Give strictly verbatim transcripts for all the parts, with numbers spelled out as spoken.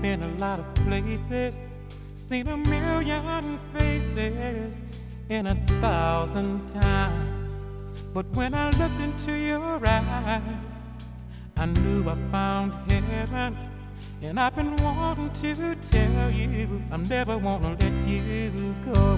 been a lot of places, seen a million faces in a thousand times. But when I looked into your eyes, I knew I found heaven. And I've been wanting to tell you, I'm never wanna let you go.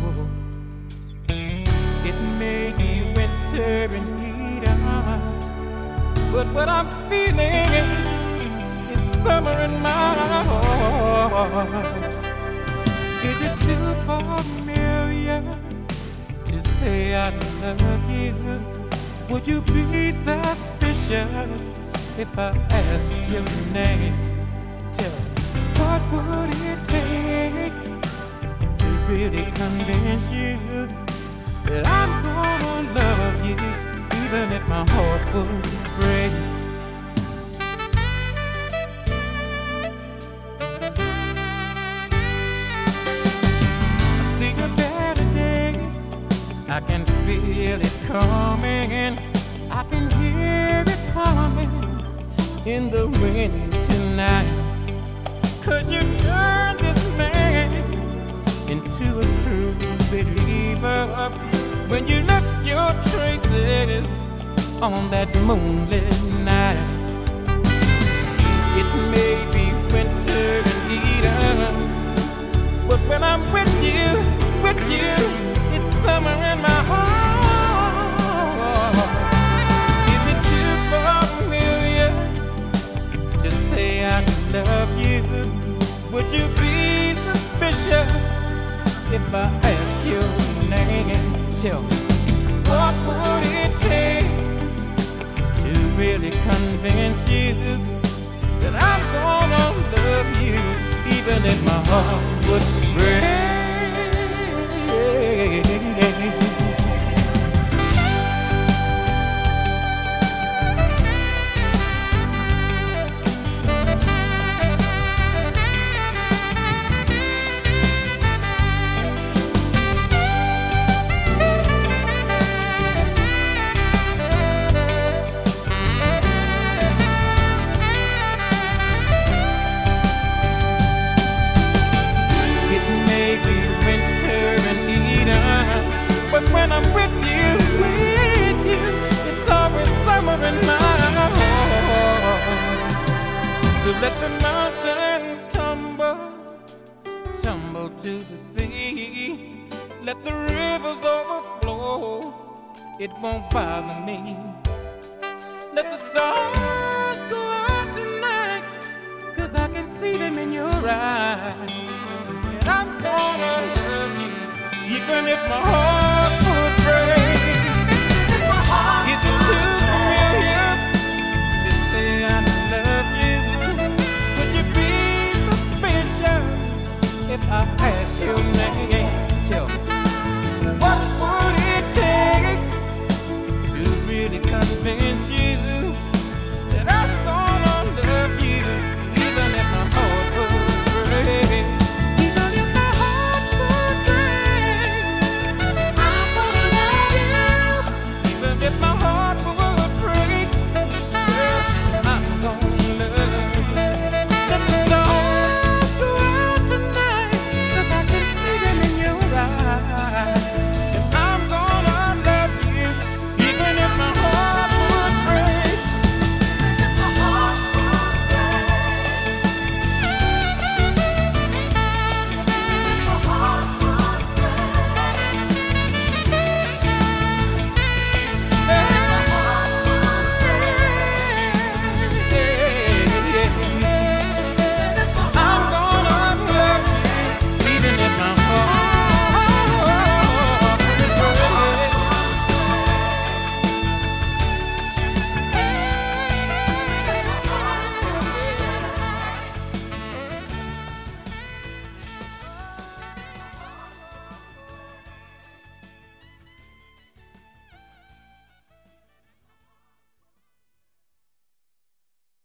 It may be winter in Eden, but what I'm feeling is summer in my heart. Is it too familiar to say I love you? Would you be suspicious if I asked your name? Tell me, what would it take to really convince you that I'm gonna love you, even if my heart would break? I see a better day, I can feel it coming, I can hear it coming in the wind tonight. Could you turn this man into a true believer when you left your traces on that moonlit night? It may be winter in Eden, but when I'm with you, with you, it's summer in my heart. Is it too familiar to say I love you? Would you be suspicious if I asked your name? Tell me, what would it take to really convince you that I'm gonna love you, even if my heart would break? But when I'm with you, with you, it's always summer in my heart. So let the mountains tumble, tumble to the sea. Let the rivers overflow, it won't bother me. Let the stars go out tonight, 'cause I can see them in your eyes. And I'm gonna love you, even if my heart